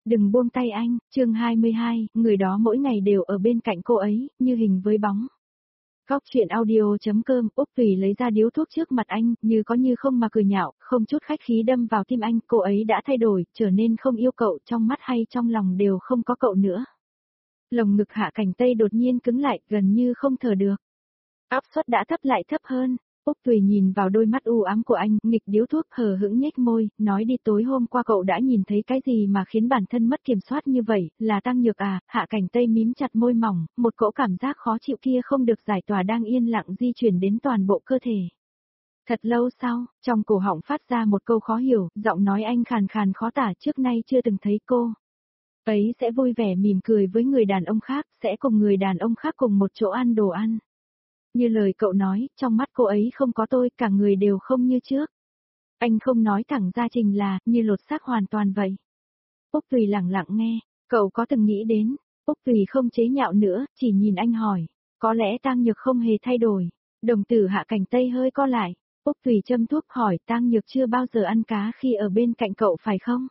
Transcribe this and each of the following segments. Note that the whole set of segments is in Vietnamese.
Đừng buông tay anh, chương 22, người đó mỗi ngày đều ở bên cạnh cô ấy, như hình với bóng. Góc chuyện audio.com, Úc Tùy lấy ra điếu thuốc trước mặt anh, như có như không mà cười nhạo, không chút khách khí đâm vào tim anh, cô ấy đã thay đổi, trở nên không yêu cậu, trong mắt hay trong lòng đều không có cậu nữa. Lồng ngực Hạ Cảnh Tây đột nhiên cứng lại, gần như không thở được. Áp suất đã thấp lại thấp hơn. Úc Tùy nhìn vào đôi mắt u ám của anh, nghịch điếu thuốc hờ hững nhếch môi, nói đi tối hôm qua cậu đã nhìn thấy cái gì mà khiến bản thân mất kiểm soát như vậy, là Tăng Nhược à? Hạ Cảnh Tây mím chặt môi mỏng, một cỗ cảm giác khó chịu kia không được giải tỏa đang yên lặng di chuyển đến toàn bộ cơ thể. Thật lâu sau, trong cổ họng phát ra một câu khó hiểu, giọng nói anh khàn khàn khó tả, trước nay chưa từng thấy cô ấy sẽ vui vẻ mỉm cười với người đàn ông khác, sẽ cùng người đàn ông khác cùng một chỗ ăn đồ ăn. Như lời cậu nói, trong mắt cô ấy không có tôi, cả người đều không như trước. Anh không nói thẳng ra trình là, như lột xác hoàn toàn vậy. Úc Tùy lặng lặng nghe, cậu có từng nghĩ đến, Úc Tùy không chế nhạo nữa, chỉ nhìn anh hỏi, có lẽ Tang Nhược không hề thay đổi. Đồng tử Hạ Cảnh Tây hơi co lại, Úc Tùy châm thuốc hỏi Tang Nhược chưa bao giờ ăn cá khi ở bên cạnh cậu phải không?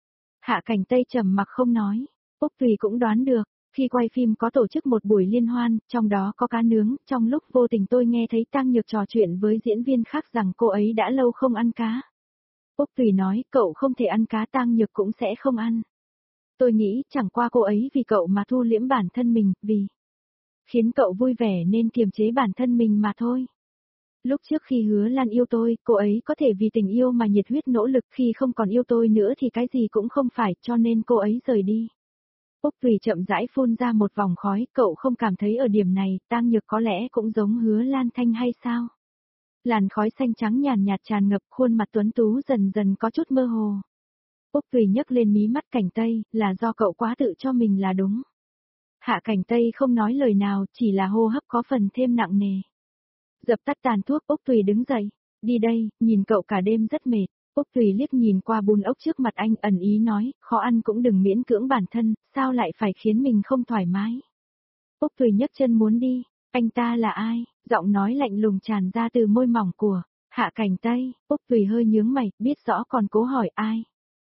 Hạ Cảnh Tây trầm mặc không nói, Úc Tùy cũng đoán được. Khi quay phim có tổ chức một buổi liên hoan, trong đó có cá nướng, trong lúc vô tình tôi nghe thấy Tăng Nhược trò chuyện với diễn viên khác rằng cô ấy đã lâu không ăn cá. Úc Tùy nói, cậu không thể ăn cá, Tăng Nhược cũng sẽ không ăn. Tôi nghĩ chẳng qua cô ấy vì cậu mà thu liễm bản thân mình, vì khiến cậu vui vẻ nên kiềm chế bản thân mình mà thôi. Lúc trước khi Hứa Lan yêu tôi, cô ấy có thể vì tình yêu mà nhiệt huyết nỗ lực, khi không còn yêu tôi nữa thì cái gì cũng không phải, cho nên cô ấy rời đi. Úc Tùy chậm rãi phun ra một vòng khói, cậu không cảm thấy ở điểm này, Tang Nhược có lẽ cũng giống Hứa Lan Thanh hay sao? Làn khói xanh trắng nhàn nhạt tràn ngập, khuôn mặt tuấn tú dần dần có chút mơ hồ. Úc Tùy nhấc lên mí mắt Cảnh Tây, là do cậu quá tự cho mình là đúng. Hạ Cảnh Tây không nói lời nào, chỉ là hô hấp có phần thêm nặng nề. Dập tắt tàn thuốc, Úc Tùy đứng dậy, đi đây, nhìn cậu cả đêm rất mệt. Úc Tùy liếc nhìn qua bún ốc trước mặt anh, ẩn ý nói, khó ăn cũng đừng miễn cưỡng bản thân, sao lại phải khiến mình không thoải mái. Úc Tùy nhấc chân muốn đi, anh ta là ai? Giọng nói lạnh lùng tràn ra từ môi mỏng của Hạ Cảnh Tây. Úc Tùy hơi nhướng mày, biết rõ còn cố hỏi ai.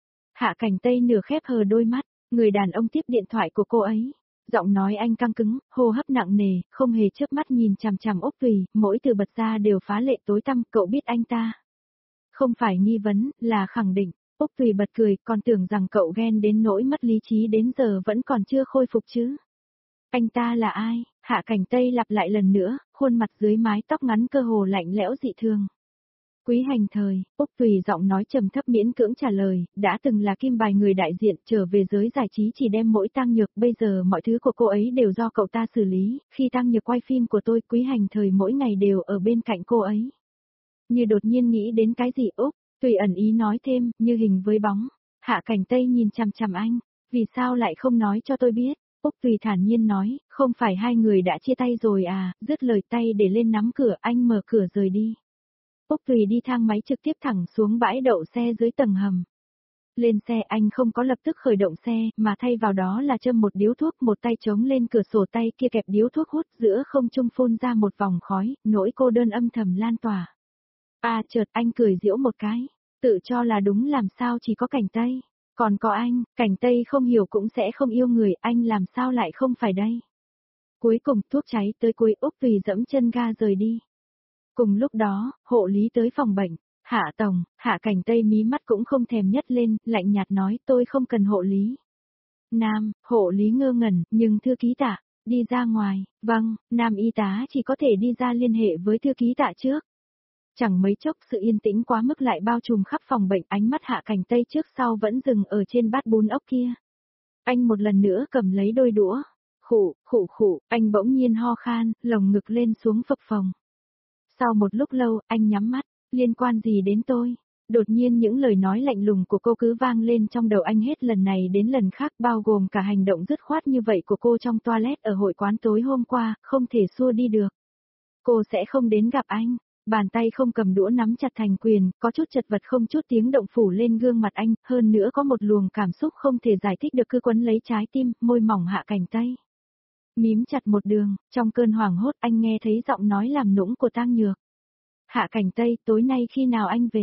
Hạ Cảnh Tây nửa khép hờ đôi mắt, người đàn ông tiếp điện thoại của cô ấy. Giọng nói anh căng cứng, hô hấp nặng nề, không hề chớp mắt nhìn chằm chằm Úc Tùy, mỗi từ bật ra đều phá lệ tối tăm, cậu biết anh ta. Không phải nghi vấn, là khẳng định. Úc Tùy bật cười, còn tưởng rằng cậu ghen đến nỗi mất lý trí đến giờ vẫn còn chưa khôi phục chứ. Anh ta là ai? Hạ Cảnh Tây lặp lại lần nữa, khuôn mặt dưới mái tóc ngắn cơ hồ lạnh lẽo dị thường. Quý Hành Thời, Úc Tùy giọng nói trầm thấp miễn cưỡng trả lời, đã từng là kim bài người đại diện, trở về giới giải trí chỉ đem mỗi Tang Nhược, bây giờ mọi thứ của cô ấy đều do cậu ta xử lý, khi Tang Nhược quay phim của tôi, Quý Hành Thời mỗi ngày đều ở bên cạnh cô ấy. Như đột nhiên nghĩ đến cái gì Úc, Tùy ẩn ý nói thêm, như hình với bóng. Hạ Cảnh Tây nhìn chằm chằm anh, vì sao lại không nói cho tôi biết? Úc Tùy thản nhiên nói, không phải hai người đã chia tay rồi à, dứt lời tay để lên nắm cửa, anh mở cửa rời đi. Úc Tùy đi thang máy trực tiếp thẳng xuống bãi đậu xe dưới tầng hầm. Lên xe anh không có lập tức khởi động xe, mà thay vào đó là châm một điếu thuốc, một tay chống lên cửa sổ, tay kia kẹp điếu thuốc hút, giữa không trung phun ra một vòng khói, nỗi cô đơn âm thầm lan tỏa. Chợt anh cười giễu một cái, tự cho là đúng làm sao chỉ có Cảnh Tây, còn có anh, Cảnh Tây không hiểu cũng sẽ không yêu người, anh làm sao lại không phải đây. Cuối cùng thuốc cháy tới cuối, Úc Tùy dẫm chân ga rời đi. Cùng lúc đó, hộ lý tới phòng bệnh, Hạ Tổng, Hạ Cảnh Tây mí mắt cũng không thèm nhấc lên, lạnh nhạt nói tôi không cần hộ lý. Nam, hộ lý ngơ ngẩn, nhưng thư ký Tạ, đi ra ngoài, vâng, nam y tá chỉ có thể đi ra liên hệ với thư ký Tạ trước. Chẳng mấy chốc sự yên tĩnh quá mức lại bao trùm khắp phòng bệnh, ánh mắt Hạ Cảnh Tây trước sau vẫn dừng ở trên bát bún ốc kia. Anh một lần nữa cầm lấy đôi đũa, khụ, anh bỗng nhiên ho khan, lồng ngực lên xuống phập phồng. Sau một lúc lâu, anh nhắm mắt, liên quan gì đến tôi? Đột nhiên những lời nói lạnh lùng của cô cứ vang lên trong đầu anh hết lần này đến lần khác, bao gồm cả hành động dứt khoát như vậy của cô trong toilet ở hội quán tối hôm qua, không thể xua đi được. Cô sẽ không đến gặp anh. Bàn tay không cầm đũa nắm chặt thành quyền, có chút chật vật không chút tiếng động phủ lên gương mặt anh, hơn nữa có một luồng cảm xúc không thể giải thích được cứ quấn lấy trái tim, môi mỏng Hạ Cảnh Tây. Mím chặt một đường, trong cơn hoảng hốt anh nghe thấy giọng nói làm nũng của Tang Nhược. Hạ Cảnh Tây, tối nay khi nào anh về?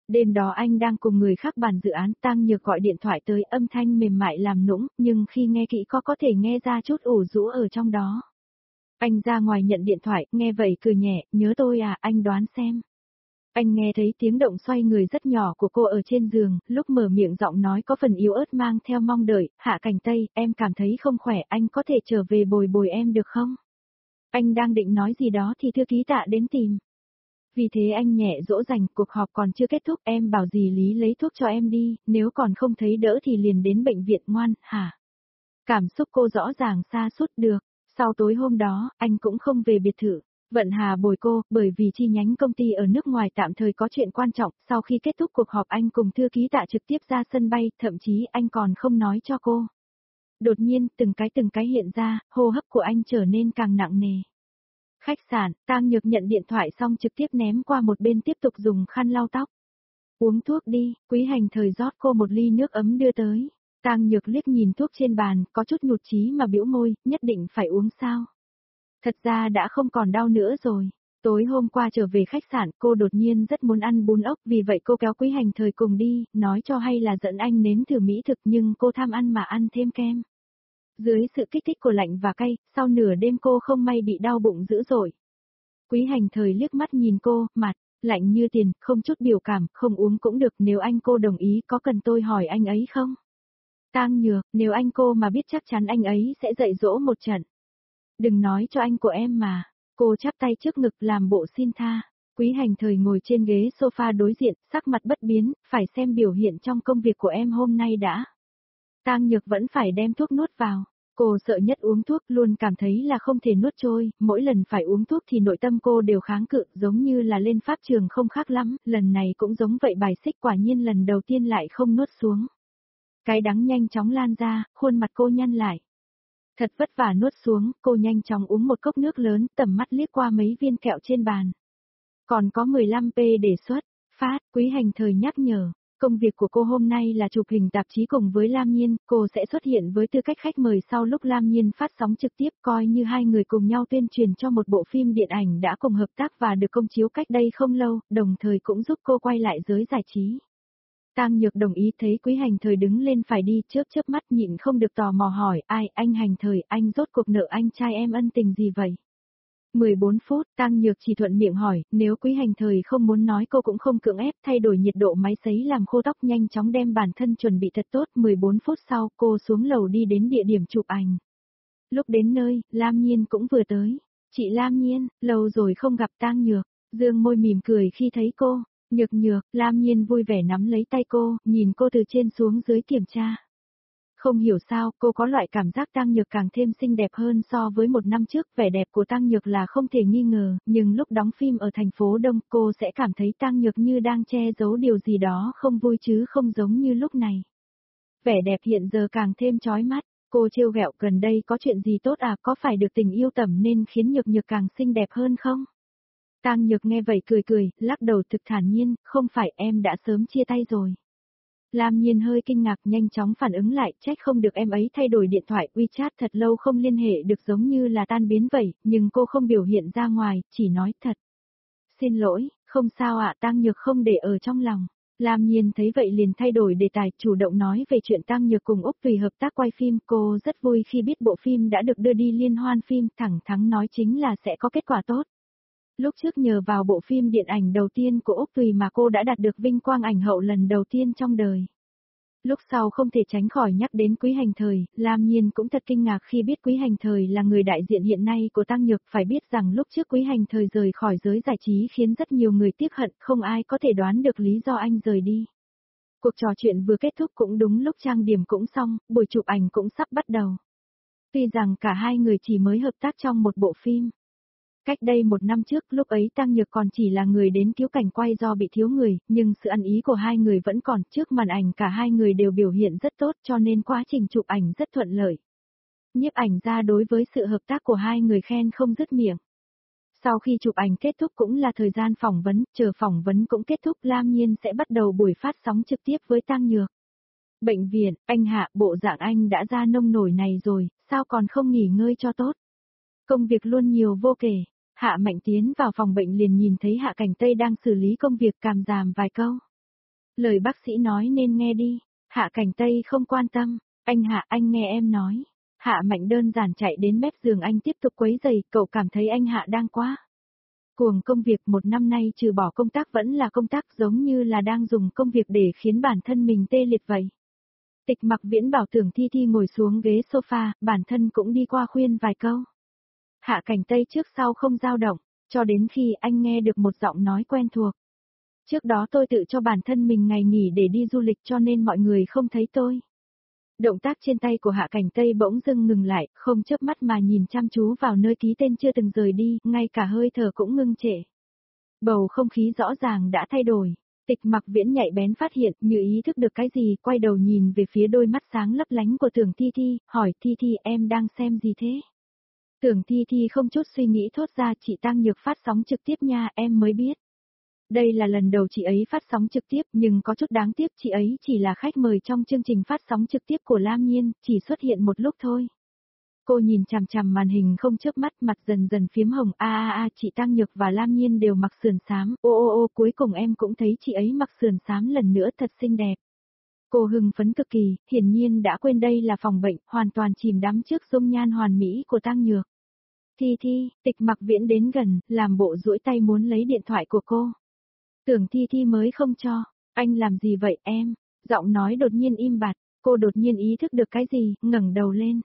Đêm đó anh đang cùng người khác bàn dự án, Tang Nhược gọi điện thoại tới, âm thanh mềm mại làm nũng, nhưng khi nghe kỹ có thể nghe ra chút ủ rũ ở trong đó. Anh ra ngoài nhận điện thoại, nghe vậy cười nhẹ, nhớ tôi à, anh đoán xem. Anh nghe thấy tiếng động xoay người rất nhỏ của cô ở trên giường, lúc mở miệng giọng nói có phần yếu ớt mang theo mong đợi, Hạ Cảnh Tây, em cảm thấy không khỏe, anh có thể trở về bồi bồi em được không? Anh đang định nói gì đó thì thư ký Tạ đến tìm. Vì thế anh nhẹ dỗ dành, cuộc họp còn chưa kết thúc, em bảo dì Lý lấy thuốc cho em đi, nếu còn không thấy đỡ thì liền đến bệnh viện, ngoan, hả? Cảm xúc cô rõ ràng sa sút được. Sau tối hôm đó, anh cũng không về biệt thự. Vận Hà bồi cô, bởi vì chi nhánh công ty ở nước ngoài tạm thời có chuyện quan trọng, sau khi kết thúc cuộc họp anh cùng thư ký Tạ trực tiếp ra sân bay, thậm chí anh còn không nói cho cô. Đột nhiên, từng cái hiện ra, hô hấp của anh trở nên càng nặng nề. Khách sạn, Tang Nhược nhận điện thoại xong trực tiếp ném qua một bên tiếp tục dùng khăn lau tóc. Uống thuốc đi, Quý Hành Thời rót cô một ly nước ấm đưa tới. Tang Nhược liếc nhìn thuốc trên bàn, có chút nhụt chí mà bĩu môi, nhất định phải uống sao. Thật ra đã không còn đau nữa rồi. Tối hôm qua trở về khách sạn, cô đột nhiên rất muốn ăn bún ốc, vì vậy cô kéo Quý Hành Thời cùng đi, nói cho hay là dẫn anh nếm thử mỹ thực, nhưng cô tham ăn mà ăn thêm kem. Dưới sự kích thích của lạnh và cay, sau nửa đêm cô không may bị đau bụng dữ dội. Quý Hành Thời liếc mắt nhìn cô, mặt lạnh như tiền, không chút biểu cảm, không uống cũng được, nếu anh cô đồng ý có cần tôi hỏi anh ấy không? Tang Nhược, nếu anh cô mà biết chắc chắn anh ấy sẽ dạy dỗ một trận. Đừng nói cho anh của em mà. Cô chắp tay trước ngực làm bộ xin tha. Quý Hành Thời ngồi trên ghế sofa đối diện, sắc mặt bất biến, phải xem biểu hiện trong công việc của em hôm nay đã. Tang Nhược vẫn phải đem thuốc nuốt vào. Cô sợ nhất uống thuốc, luôn cảm thấy là không thể nuốt trôi, mỗi lần phải uống thuốc thì nội tâm cô đều kháng cự, giống như là lên pháp trường không khác lắm, lần này cũng giống vậy, bài xích, quả nhiên lần đầu tiên lại không nuốt xuống. Cái đắng nhanh chóng lan ra, khuôn mặt cô nhăn lại. Thật vất vả nuốt xuống, cô nhanh chóng uống một cốc nước lớn, tầm mắt liếc qua mấy viên kẹo trên bàn. Còn có 15p đề xuất, phát, Quý Hành Thời nhắc nhở. Công việc của cô hôm nay là chụp hình tạp chí cùng với Lam Nhiên, cô sẽ xuất hiện với tư cách khách mời sau lúc Lam Nhiên phát sóng trực tiếp, coi như hai người cùng nhau tuyên truyền cho một bộ phim điện ảnh đã cùng hợp tác và được công chiếu cách đây không lâu, đồng thời cũng giúp cô quay lại giới giải trí. Tang Nhược đồng ý, thấy Quý Hành Thời đứng lên phải đi, chớp mắt nhịn không được tò mò hỏi, ai, anh Hành Thời, anh rốt cuộc nợ anh trai em ân tình gì vậy? 14 phút, Tang Nhược chỉ thuận miệng hỏi, nếu Quý Hành Thời không muốn nói cô cũng không cưỡng ép, thay đổi nhiệt độ máy sấy làm khô tóc, nhanh chóng đem bản thân chuẩn bị thật tốt, 14 phút sau cô xuống lầu đi đến địa điểm chụp ảnh. Lúc đến nơi, Lam Nhiên cũng vừa tới. Chị Lam Nhiên, lâu rồi không gặp. Tang Nhược, dương môi mỉm cười khi thấy cô. Nhược, Lam Nhiên vui vẻ nắm lấy tay cô, nhìn cô từ trên xuống dưới kiểm tra. Không hiểu sao, cô có loại cảm giác Tang Nhược càng thêm xinh đẹp hơn so với một năm trước, vẻ đẹp của Tang Nhược là không thể nghi ngờ, nhưng lúc đóng phim ở thành phố Đông, cô sẽ cảm thấy Tang Nhược như đang che giấu điều gì đó không vui chứ không giống như lúc này. Vẻ đẹp hiện giờ càng thêm chói mắt, cô trêu ghẹo, gần đây có chuyện gì tốt à, có phải được tình yêu tẩm nên khiến Nhược càng xinh đẹp hơn không? Tang Nhược nghe vậy cười, lắc đầu thực thản nhiên, không phải, em đã sớm chia tay rồi. Lam Nhiên hơi kinh ngạc, nhanh chóng phản ứng lại, trách không được em ấy thay đổi điện thoại, WeChat thật lâu không liên hệ được, giống như là tan biến vậy, nhưng cô không biểu hiện ra ngoài, chỉ nói thật. Xin lỗi, không sao ạ. Tang Nhược không để ở trong lòng. Lam Nhiên thấy vậy liền thay đổi đề tài, chủ động nói về chuyện Tang Nhược cùng Úc Tùy hợp tác quay phim, cô rất vui khi biết bộ phim đã được đưa đi liên hoan phim, thẳng thắn nói chính là sẽ có kết quả tốt. Lúc trước nhờ vào bộ phim điện ảnh đầu tiên của Úc Tùy mà cô đã đạt được vinh quang ảnh hậu lần đầu tiên trong đời. Lúc sau không thể tránh khỏi nhắc đến Quý Hành Thời, Lam Nhiên cũng thật kinh ngạc khi biết Quý Hành Thời là người đại diện hiện nay của Tang Nhược, phải biết rằng lúc trước Quý Hành Thời rời khỏi giới giải trí khiến rất nhiều người tiếc hận, không ai có thể đoán được lý do anh rời đi. Cuộc trò chuyện vừa kết thúc cũng đúng lúc trang điểm cũng xong, buổi chụp ảnh cũng sắp bắt đầu. Tuy rằng cả hai người chỉ mới hợp tác trong một bộ phim. Cách đây một năm trước, lúc ấy Tang Nhược còn chỉ là người đến cứu cảnh quay do bị thiếu người, nhưng sự ăn ý của hai người vẫn còn, trước màn ảnh cả hai người đều biểu hiện rất tốt cho nên quá trình chụp ảnh rất thuận lợi. Nhiếp ảnh gia đối với sự hợp tác của hai người khen không dứt miệng. Sau khi chụp ảnh kết thúc cũng là thời gian phỏng vấn, chờ phỏng vấn cũng kết thúc, Lam Nhiên sẽ bắt đầu buổi phát sóng trực tiếp với Tang Nhược. Bệnh viện, anh Hạ, bộ dạng anh đã ra nông nổi này rồi, sao còn không nghỉ ngơi cho tốt? Công việc luôn nhiều vô kể. Hạ Mạnh tiến vào phòng bệnh liền nhìn thấy Hạ Cảnh Tây đang xử lý công việc, cảm giảm vài câu. Lời bác sĩ nói nên nghe đi. Hạ Cảnh Tây không quan tâm. Anh Hạ, anh nghe em nói. Hạ Mạnh đơn giản chạy đến mép giường anh tiếp tục quấy giày, cậu cảm thấy anh Hạ đang quá cuồng công việc, một năm nay trừ bỏ công tác vẫn là công tác, giống như là đang dùng công việc để khiến bản thân mình tê liệt vậy. Tịch Mặc Viễn bảo Tưởng Thi Thi ngồi xuống ghế sofa, bản thân cũng đi qua khuyên vài câu. Hạ Cảnh Tây trước sau không dao động, cho đến khi anh nghe được một giọng nói quen thuộc. Trước đó tôi tự cho bản thân mình ngày nghỉ để đi du lịch cho nên mọi người không thấy tôi. Động tác trên tay của Hạ Cảnh Tây bỗng dưng ngừng lại, không chớp mắt mà nhìn chăm chú vào nơi ký tên chưa từng rời đi, ngay cả hơi thở cũng ngưng trệ. Bầu không khí rõ ràng đã thay đổi. Tịch Mặc Viễn nhạy bén phát hiện, như ý thức được cái gì, quay đầu nhìn về phía đôi mắt sáng lấp lánh của Tưởng Thi Thi, hỏi Thi Thi em đang xem gì thế? Tưởng Thi Thi không chút suy nghĩ thốt ra, chị Tăng Nhược phát sóng trực tiếp nha, em mới biết. Đây là lần đầu chị ấy phát sóng trực tiếp, nhưng có chút đáng tiếc, chị ấy chỉ là khách mời trong chương trình phát sóng trực tiếp của Lam Nhiên, chỉ xuất hiện một lúc thôi. Cô nhìn chằm chằm màn hình không chớp mắt, mặt dần dần phiếm hồng, chị Tăng Nhược và Lam Nhiên đều mặc sườn xám, ô, cuối cùng em cũng thấy chị ấy mặc sườn xám lần nữa, thật xinh đẹp. Cô hưng phấn cực kỳ, hiển nhiên đã quên đây là phòng bệnh, hoàn toàn chìm đắm trước dung nhan hoàn mỹ của Tăng Nhược. Thi Thi, Tịch Mặc Viễn đến gần, làm bộ duỗi tay muốn lấy điện thoại của cô. Tưởng Thi Thi mới không cho, anh làm gì vậy em? Giọng nói đột nhiên im bặt, cô đột nhiên ý thức được cái gì, ngẩng đầu lên.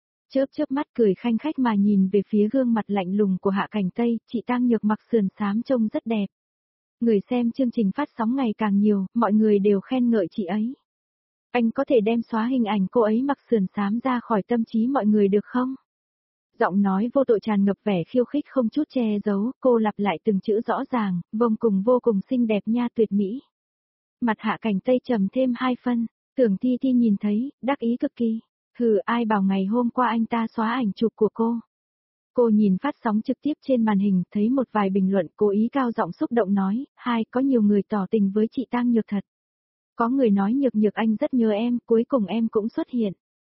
Chớp mắt cười khanh khách mà nhìn về phía gương mặt lạnh lùng của Hạ Cảnh Tây, chị Tăng Nhược mặc sườn xám trông rất đẹp. Người xem chương trình phát sóng ngày càng nhiều, mọi người đều khen ngợi chị ấy. Anh có thể đem xóa hình ảnh cô ấy mặc sườn xám ra khỏi tâm trí mọi người được không? Giọng nói vô tội tràn ngập vẻ khiêu khích không chút che giấu, cô lặp lại từng chữ rõ ràng, vô cùng xinh đẹp nha, tuyệt mỹ. Mặt Hạ Cảnh Tây trầm thêm 2 phân, Tưởng Thi Thi nhìn thấy, đắc ý cực kỳ. Ai bảo ngày hôm qua anh ta xóa ảnh chụp của cô. Cô nhìn phát sóng trực tiếp trên màn hình, thấy một vài bình luận, cố ý cao giọng xúc động nói, có nhiều người tỏ tình với chị Tăng Nhược thật. Có người nói Nhược anh rất nhớ em, cuối cùng em cũng xuất hiện.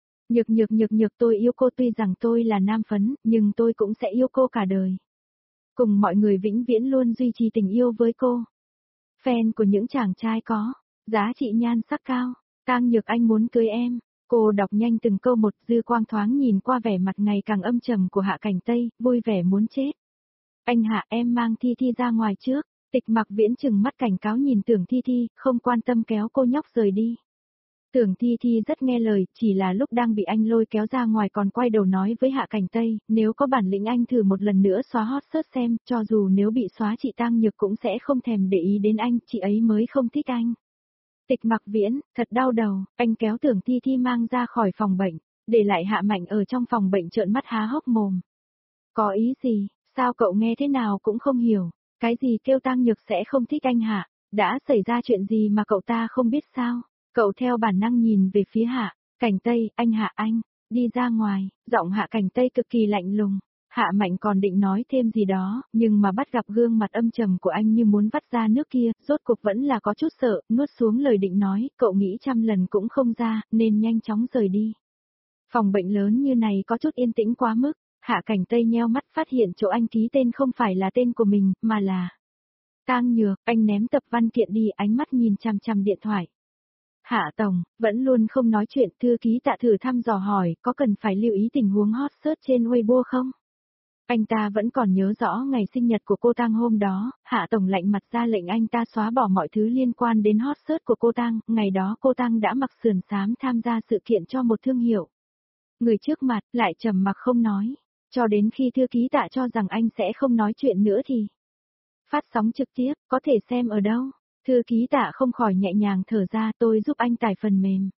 Nhược tôi yêu cô, tuy rằng tôi là nam phấn, nhưng tôi cũng sẽ yêu cô cả đời. Cùng mọi người vĩnh viễn luôn duy trì tình yêu với cô. Fan của những chàng trai có giá trị nhan sắc cao, Tăng Nhược anh muốn cưới em. Cô đọc nhanh từng câu một, dư quang thoáng nhìn qua vẻ mặt ngày càng âm trầm của Hạ Cảnh Tây, vui vẻ muốn chết. Anh Hạ, em mang Thi Thi ra ngoài trước. Tịch Mặc Viễn trừng mắt cảnh cáo nhìn Tưởng Thi Thi, không quan tâm kéo cô nhóc rời đi. Tưởng Thi Thi rất nghe lời, chỉ là lúc đang bị anh lôi kéo ra ngoài còn quay đầu nói với Hạ Cảnh Tây, nếu có bản lĩnh anh thử một lần nữa xóa hot search xem, cho dù nếu bị xóa chị Tăng Nhược cũng sẽ không thèm để ý đến anh, chị ấy mới không thích anh. Tịch Mặc Viễn, thật đau đầu, anh kéo Tưởng Thi Thi mang ra khỏi phòng bệnh, để lại Hạ Mạnh ở trong phòng bệnh trợn mắt há hốc mồm. Có ý gì, sao cậu nghe thế nào cũng không hiểu, cái gì kêu Tăng Nhược sẽ không thích anh hả, đã xảy ra chuyện gì mà cậu ta không biết sao? Cậu theo bản năng nhìn về phía Hạ Cảnh Tây, anh Hạ anh, đi ra ngoài, giọng Hạ Cảnh Tây cực kỳ lạnh lùng. Hạ Mạnh còn định nói thêm gì đó, nhưng mà bắt gặp gương mặt âm trầm của anh như muốn vắt ra nước kia, rốt cuộc vẫn là có chút sợ, nuốt xuống lời định nói, cậu nghĩ trăm lần cũng không ra, nên nhanh chóng rời đi. Phòng bệnh lớn như này có chút yên tĩnh quá mức, Hạ Cảnh Tây nheo mắt phát hiện chỗ anh ký tên không phải là tên của mình, mà là Tăng Nhược, anh ném tập văn kiện đi, ánh mắt nhìn chằm chằm điện thoại. Hạ Tổng, vẫn luôn không nói chuyện, thư ký Tạ thử thăm dò hỏi, có cần phải lưu ý tình huống hot search trên Weibo không? Anh ta vẫn còn nhớ rõ ngày sinh nhật của cô Tăng hôm đó, Hạ Tổng lạnh mặt ra lệnh anh ta xóa bỏ mọi thứ liên quan đến hot search của cô Tăng, ngày đó cô Tăng đã mặc sườn xám tham gia sự kiện cho một thương hiệu. Người trước mặt lại trầm mặc không nói, cho đến khi thư ký Tạ cho rằng anh sẽ không nói chuyện nữa thì phát sóng trực tiếp, có thể xem ở đâu? Thư ký Tạ không khỏi nhẹ nhàng thở ra, tôi giúp anh tải phần mềm.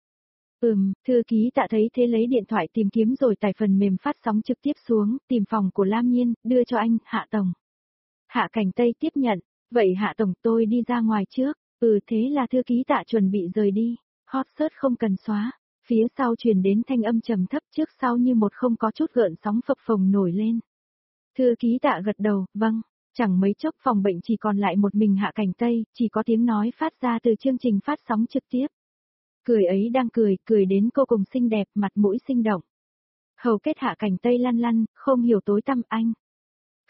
Thư ký Tạ thấy thế lấy điện thoại tìm kiếm rồi tải phần mềm phát sóng trực tiếp xuống, tìm phòng của Lam Nhiên, đưa cho anh, Hạ Tổng. Hạ Cảnh Tây tiếp nhận, vậy Hạ Tổng tôi đi ra ngoài trước, thế là thư ký Tạ chuẩn bị rời đi, hot search không cần xóa, phía sau truyền đến thanh âm trầm thấp trước sau như một không có chút gợn sóng phập phồng nổi lên. Thư ký Tạ gật đầu, vâng. Chẳng mấy chốc phòng bệnh chỉ còn lại một mình Hạ Cảnh Tây, chỉ có tiếng nói phát ra từ chương trình phát sóng trực tiếp. Cười ấy đang cười đến cô cùng xinh đẹp, mặt mũi sinh động. Hầu kết Hạ Cảnh Tây lăn lăn, không hiểu tối tăm anh.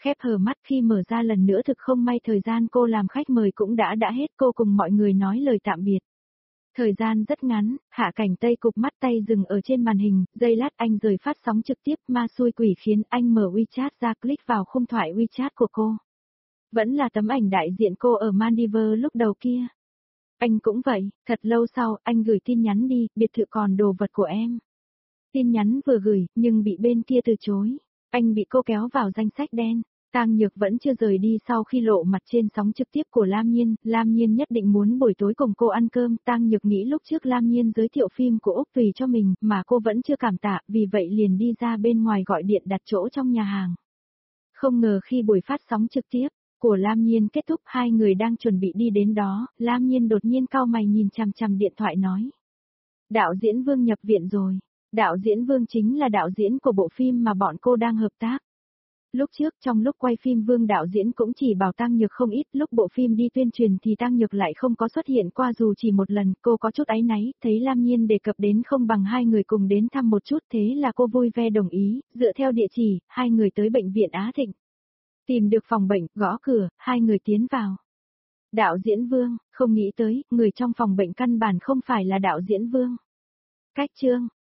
Khép hờ mắt khi mở ra lần nữa thực không may thời gian cô làm khách mời cũng đã hết, cô cùng mọi người nói lời tạm biệt. Thời gian rất ngắn, Hạ Cảnh Tây cụp mắt tay dừng ở trên màn hình, giây lát anh rời phát sóng trực tiếp, ma xui quỷ khiến anh mở WeChat ra click vào khung thoại WeChat của cô. Vẫn là tấm ảnh đại diện cô ở Maldives lúc đầu kia. Anh cũng vậy, thật lâu sau, anh gửi tin nhắn đi, biệt thự còn đồ vật của em. Tin nhắn vừa gửi, nhưng bị bên kia từ chối. Anh bị cô kéo vào danh sách đen. Tang Nhược vẫn chưa rời đi sau khi lộ mặt trên sóng trực tiếp của Lam Nhiên nhất định muốn buổi tối cùng cô ăn cơm. Tang Nhược nghĩ lúc trước Lam Nhiên giới thiệu phim của Úc Tùy cho mình mà cô vẫn chưa cảm tạ, vì vậy liền đi ra bên ngoài gọi điện đặt chỗ trong nhà hàng. Không ngờ khi buổi phát sóng trực tiếp của Lam Nhiên kết thúc, hai người đang chuẩn bị đi đến đó, Lam Nhiên đột nhiên cau mày nhìn chằm chằm điện thoại nói. Đạo diễn Vương nhập viện rồi. Đạo diễn Vương chính là đạo diễn của bộ phim mà bọn cô đang hợp tác. Lúc trước trong lúc quay phim Vương đạo diễn cũng chỉ bảo Tang Nhược không ít, lúc bộ phim đi tuyên truyền thì Tang Nhược lại không có xuất hiện qua dù chỉ một lần, cô có chút áy náy, thấy Lam Nhiên đề cập đến không bằng hai người cùng đến thăm một chút, thế là cô vui vẻ đồng ý, dựa theo địa chỉ, hai người tới bệnh viện Á Thịnh. Tìm được phòng bệnh, gõ cửa, hai người tiến vào. Đạo diễn Vương, không nghĩ tới, người trong phòng bệnh căn bản không phải là đạo diễn Vương. Cách chương